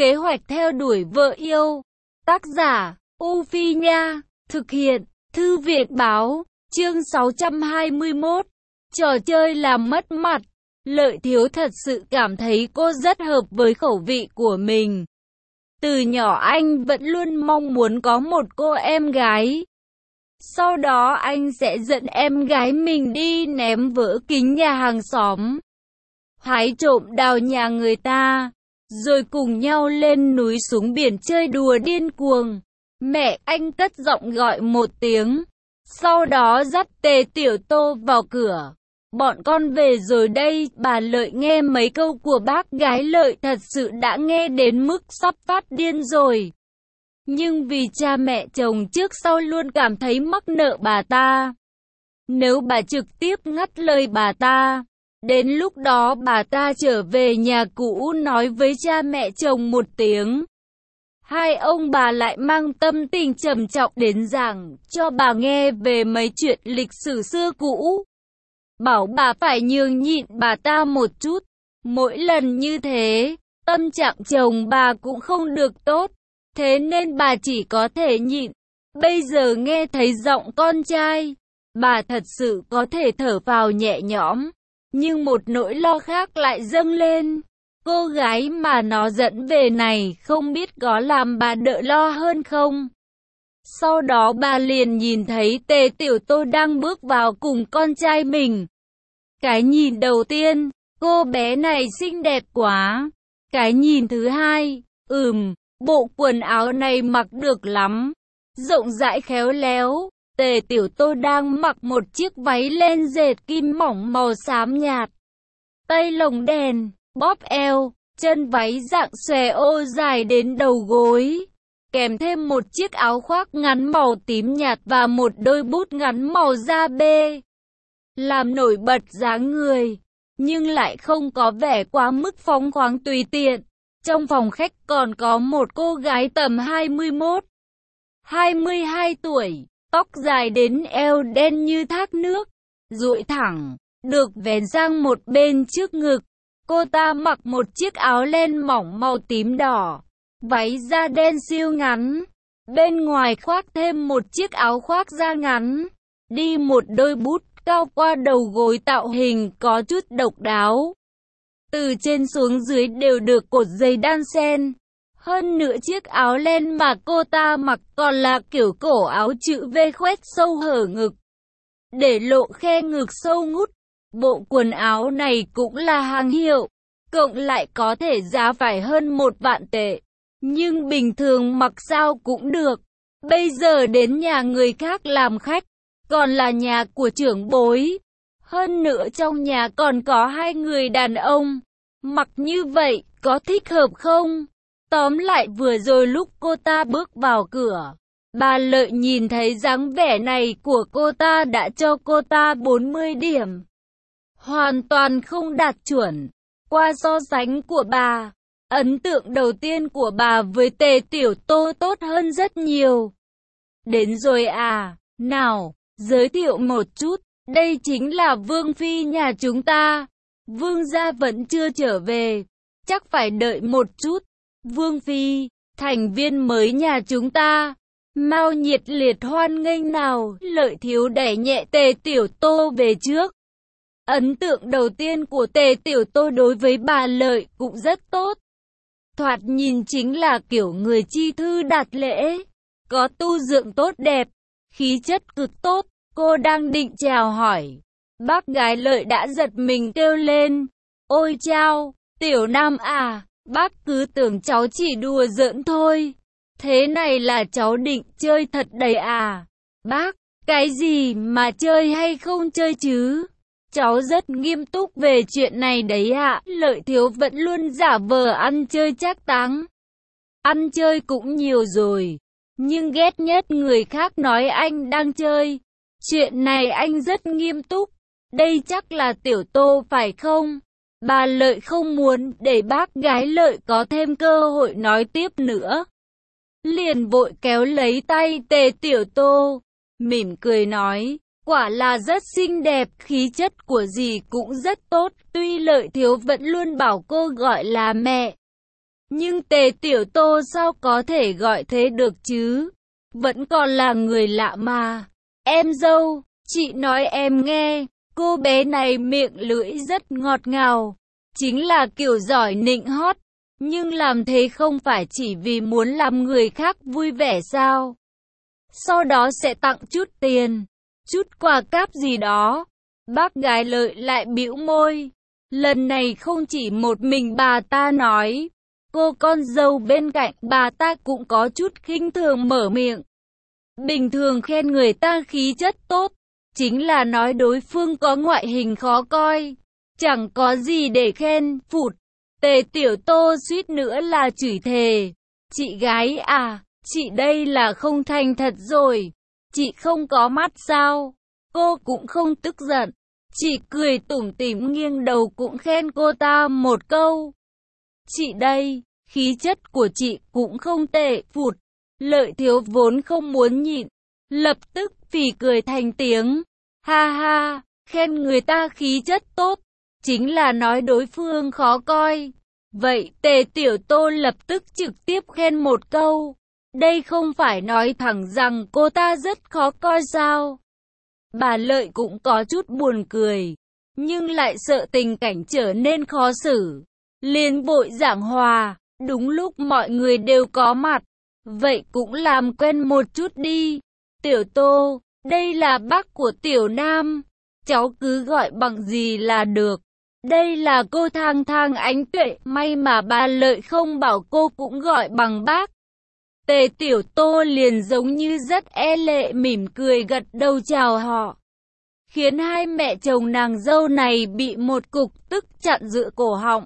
Kế hoạch theo đuổi vợ yêu. Tác giả, U Phi Nha. Thực hiện, Thư viện Báo. Chương 621. Trò chơi làm mất mặt. Lợi Thiếu thật sự cảm thấy cô rất hợp với khẩu vị của mình. Từ nhỏ anh vẫn luôn mong muốn có một cô em gái. Sau đó anh sẽ dẫn em gái mình đi ném vỡ kính nhà hàng xóm, hái trộm đào nhà người ta, rồi cùng nhau lên núi xuống biển chơi đùa điên cuồng. Mẹ anh cất giọng gọi một tiếng, sau đó dắt Tề Tiểu Tô vào cửa. Bọn con về rồi đây. Bà Lợi nghe mấy câu của bác gái Lợi thật sự đã nghe đến mức sắp phát điên rồi. Nhưng vì cha mẹ chồng trước sau luôn cảm thấy mắc nợ bà ta, nếu bà trực tiếp ngắt lời bà ta, đến lúc đó bà ta trở về nhà cũ nói với cha mẹ chồng một tiếng, hai ông bà lại mang tâm tình trầm trọng đến giảng cho bà nghe về mấy chuyện lịch sử xưa cũ, bảo bà phải nhường nhịn bà ta một chút. Mỗi lần như thế, tâm trạng chồng bà cũng không được tốt, thế nên bà chỉ có thể nhịn. Bây giờ nghe thấy giọng con trai, bà thật sự có thể thở phào nhẹ nhõm. Nhưng một nỗi lo khác lại dâng lên. Cô gái mà nó dẫn về này không biết có làm bà đỡ lo hơn không? Sau đó bà liền nhìn thấy Tề Tiểu Tô đang bước vào cùng con trai mình. Cái nhìn đầu tiên, cô bé này xinh đẹp quá. Cái nhìn thứ hai, bộ quần áo này mặc được lắm, rộng rãi khéo léo. Tề Tiểu Tô đang mặc một chiếc váy len dệt kim mỏng màu xám nhạt, tay lồng đèn, bóp eo, chân váy dạng xòe ô dài đến đầu gối, kèm thêm một chiếc áo khoác ngắn màu tím nhạt và một đôi bút ngắn màu da bê, làm nổi bật dáng người, nhưng lại không có vẻ quá mức phóng khoáng tùy tiện. Trong phòng khách còn có một cô gái tầm 21, 22 tuổi, tóc dài đến eo đen như thác nước, duỗi thẳng, được vén sang một bên trước ngực. Cô ta mặc một chiếc áo len mỏng màu tím đỏ, váy da đen siêu ngắn, bên ngoài khoác thêm một chiếc áo khoác da ngắn, đi một đôi bút cao qua đầu gối, tạo hình có chút độc đáo. Từ trên xuống dưới đều được cột dây đan xen. Hơn nữa chiếc áo len mà cô ta mặc còn là kiểu cổ áo chữ V khoét sâu hở ngực, để lộ khe ngực sâu ngút. Bộ quần áo này cũng là hàng hiệu, cộng lại có thể giá phải hơn 1 vạn tệ. Nhưng bình thường mặc sao cũng được. Bây giờ đến nhà người khác làm khách, còn là nhà của trưởng bối. Hơn nữa trong nhà còn có 2 người đàn ông. Mặc như vậy, có thích hợp không? Tóm lại vừa rồi lúc cô ta bước vào cửa, bà Lợi nhìn thấy dáng vẻ này của cô ta đã cho cô ta 40 điểm. Hoàn toàn không đạt chuẩn. Qua so sánh của bà, ấn tượng đầu tiên của bà với Tề Tiểu Tô tốt hơn rất nhiều. Đến rồi à, nào, giới thiệu một chút, đây chính là Vương Phi nhà chúng ta. Vương gia vẫn chưa trở về, chắc phải đợi một chút. Vương Phi, thành viên mới nhà chúng ta, mau nhiệt liệt hoan nghênh nào. Lợi Thiếu đẩy nhẹ Tề Tiểu Tô về trước. Ấn tượng đầu tiên của Tề Tiểu Tô đối với bà Lợi cũng rất tốt. Thoạt nhìn chính là kiểu người chi thư đạt lễ, có tu dưỡng tốt đẹp, khí chất cực tốt. Cô đang định chào hỏi, bác gái Lợi đã giật mình kêu lên, ôi chao, Tiểu Nam à, bác cứ tưởng cháu chỉ đùa giỡn thôi. Thế này là cháu định chơi thật đấy à? Bác, cái gì mà chơi hay không chơi chứ? Cháu rất nghiêm túc về chuyện này đấy ạ. Lợi Thiếu vẫn luôn giả vờ ăn chơi trác táng. Ăn chơi cũng nhiều rồi, nhưng ghét nhất người khác nói anh đang chơi. Chuyện này anh rất nghiêm túc. Đây chắc là Tiểu Tô phải không? Bà Lợi không muốn để bác gái Lợi có thêm cơ hội nói tiếp nữa, liền vội kéo lấy tay Tề Tiểu Tô, mỉm cười nói, quả là rất xinh đẹp, khí chất của dì cũng rất tốt. Tuy Lợi Thiếu vẫn luôn bảo cô gọi là mẹ, Nhưng Tề Tiểu Tô sao có thể gọi thế được chứ? Vẫn còn là người lạ mà. Em dâu, chị nói em nghe, cô bé này miệng lưỡi rất ngọt ngào. Chính là kiểu giỏi nịnh hót. Nhưng làm thế không phải chỉ vì muốn làm người khác vui vẻ sao? Sau đó sẽ tặng chút tiền, chút quà cáp gì đó. Bác gái Lợi lại bĩu môi. Lần này không chỉ một mình bà ta nói. Cô con dâu bên cạnh bà ta cũng có chút khinh thường mở miệng. Bình thường khen người ta khí chất tốt, chính là nói đối phương có ngoại hình khó coi. Chẳng có gì để khen, phụt. Tề Tiểu Tô suýt nữa là chửi thề. Chị gái à, chị đây là không thành thật rồi. Chị không có mắt sao? Cô cũng không tức giận. Chị cười tủm tỉm nghiêng đầu cũng khen cô ta một câu. Chị đây, khí chất của chị cũng không tệ, phụt. Lợi Thiếu vốn không muốn nhịn, lập tức phì cười thành tiếng. Ha ha, khen người ta khí chất tốt, chính là nói đối phương khó coi. Vậy Tề Tiểu Tô lập tức trực tiếp khen một câu. Đây không phải nói thẳng rằng cô ta rất khó coi sao? Bà Lợi cũng có chút buồn cười, nhưng lại sợ tình cảnh trở nên khó xử. Liền vội giảng hòa, đúng lúc mọi người đều có mặt. Vậy cũng làm quen một chút đi. Tiểu Tô, đây là bác của Tiểu Nam. Cháu cứ gọi bằng gì là được. Đây là cô Thang Thang Ánh Tuệ. May mà bà Lợi không bảo cô cũng gọi bằng bác. Tề Tiểu Tô liền giống như rất e lệ mỉm cười gật đầu chào họ. Khiến hai mẹ chồng nàng dâu này bị một cục tức chặn giữa cổ họng.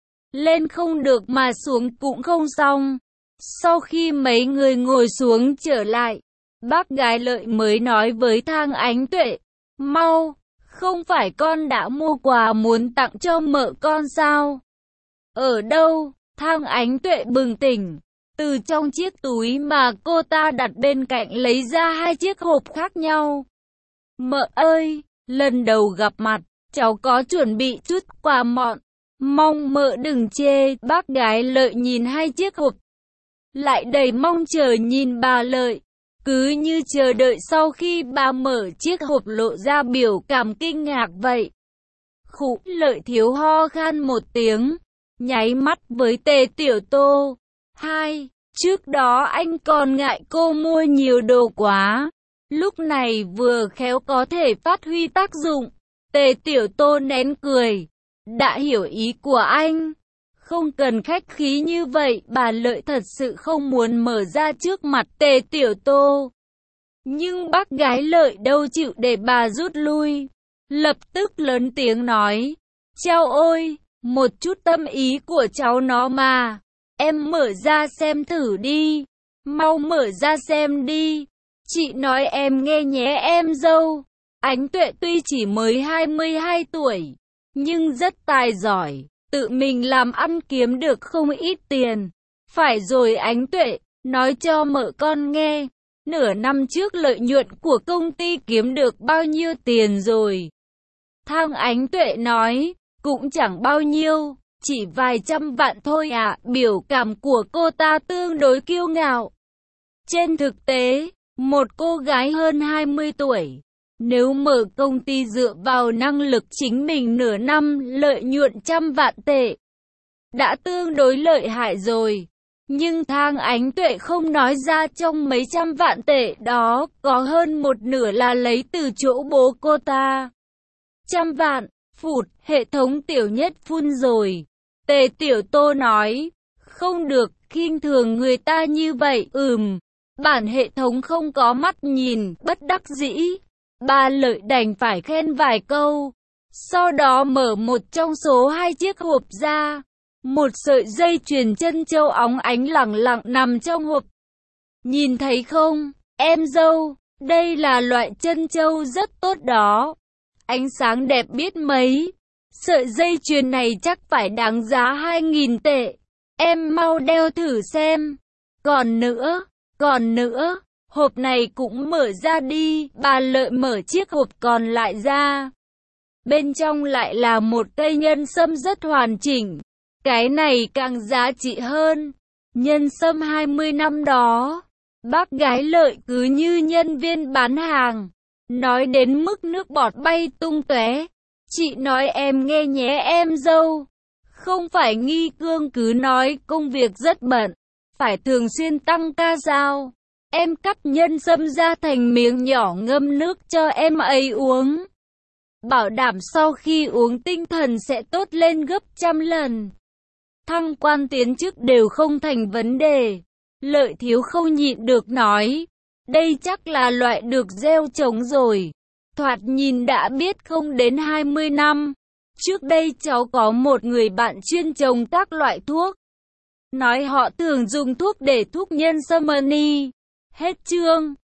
Lên không được mà xuống cũng không xong. Sau khi mấy người ngồi xuống trở lại, bác gái Lợi mới nói với Thang Ánh Tuệ. Mau, không phải con đã mua quà muốn tặng cho mợ con sao? Ở đâu? Thang Ánh Tuệ bừng tỉnh. Từ trong chiếc túi mà cô ta đặt bên cạnh lấy ra hai chiếc hộp khác nhau. Mợ ơi, lần đầu gặp mặt, cháu có chuẩn bị chút quà mọn. Mong mợ đừng chê. Bác gái Lợi nhìn hai chiếc hộp, lại đầy mong chờ nhìn bà Lợi. Cứ như chờ đợi sau khi bà mở chiếc hộp lộ ra biểu cảm kinh ngạc vậy. Khụ, Lợi Thiếu ho khan một tiếng, nháy mắt với Tề Tiểu Tô. Trước đó anh còn ngại cô mua nhiều đồ quá. Lúc này vừa khéo có thể phát huy tác dụng. Tề Tiểu Tô nén cười. Đã hiểu ý của anh. Không cần khách khí như vậy, bà Lợi thật sự không muốn mở ra trước mặt Tề Tiểu Tô. Nhưng bác gái Lợi đâu chịu để bà rút lui. Lập tức lớn tiếng nói. Cháu ơi, một chút tâm ý của cháu nó mà. Em mở ra xem thử đi. Mau mở ra xem đi. Chị nói em nghe nhé em dâu. Ánh Tuệ tuy chỉ mới 22 tuổi, nhưng rất tài giỏi. Tự mình làm ăn kiếm được không ít tiền. Phải rồi Ánh Tuệ, nói cho mợ con nghe. Nửa năm trước lợi nhuận của công ty kiếm được bao nhiêu tiền rồi? Thang Ánh Tuệ nói, cũng chẳng bao nhiêu, chỉ vài trăm vạn thôi ạ. Biểu cảm của cô ta tương đối kiêu ngạo. Trên thực tế, một cô gái hơn 20 tuổi, nếu mở công ty dựa vào năng lực chính mình nửa năm lợi nhuận 100 vạn tệ, đã tương đối lợi hại rồi. Nhưng Thang Ánh Tuệ không nói ra trong mấy trăm vạn tệ đó, có hơn một nửa là lấy từ chỗ bố cô ta. 100 vạn, phụt, hệ thống Tiểu Nhất phun rồi. Tề Tiểu Tô nói, không được, khinh thường người ta như vậy, bản hệ thống không có mắt nhìn, bất đắc dĩ. Bà Lợi đành phải khen vài câu. Sau đó mở một trong số hai chiếc hộp ra. Một sợi dây chuyền chân châu óng ánh lẳng lặng nằm trong hộp. Nhìn thấy không, em dâu, đây là loại chân châu rất tốt đó. Ánh sáng đẹp biết mấy. Sợi dây chuyền này chắc phải đáng giá 2.000 tệ. Em mau đeo thử xem. Còn nữa, hộp này cũng mở ra đi. Bà Lợi mở chiếc hộp còn lại ra. Bên trong lại là một cây nhân sâm rất hoàn chỉnh. Cái này càng giá trị hơn. Nhân sâm 20 năm đó, bác gái Lợi cứ như nhân viên bán hàng, nói đến mức nước bọt bay tung tóe. Chị nói em nghe nhé em dâu. Không phải Nghi Cương cứ nói công việc rất bận, phải thường xuyên tăng ca sao. Em cắt nhân sâm ra thành miếng nhỏ ngâm nước cho em ấy uống. Bảo đảm sau khi uống tinh thần sẽ tốt lên gấp trăm lần. Thăng quan tiến chức đều không thành vấn đề. Lợi Thiếu không nhịn được nói. Đây chắc là loại được gieo trồng rồi. Thoạt nhìn đã biết không đến 20 năm. Trước đây cháu có một người bạn chuyên trồng các loại thuốc. Nói họ thường dùng thuốc để thuốc nhân sâm. Hết chương.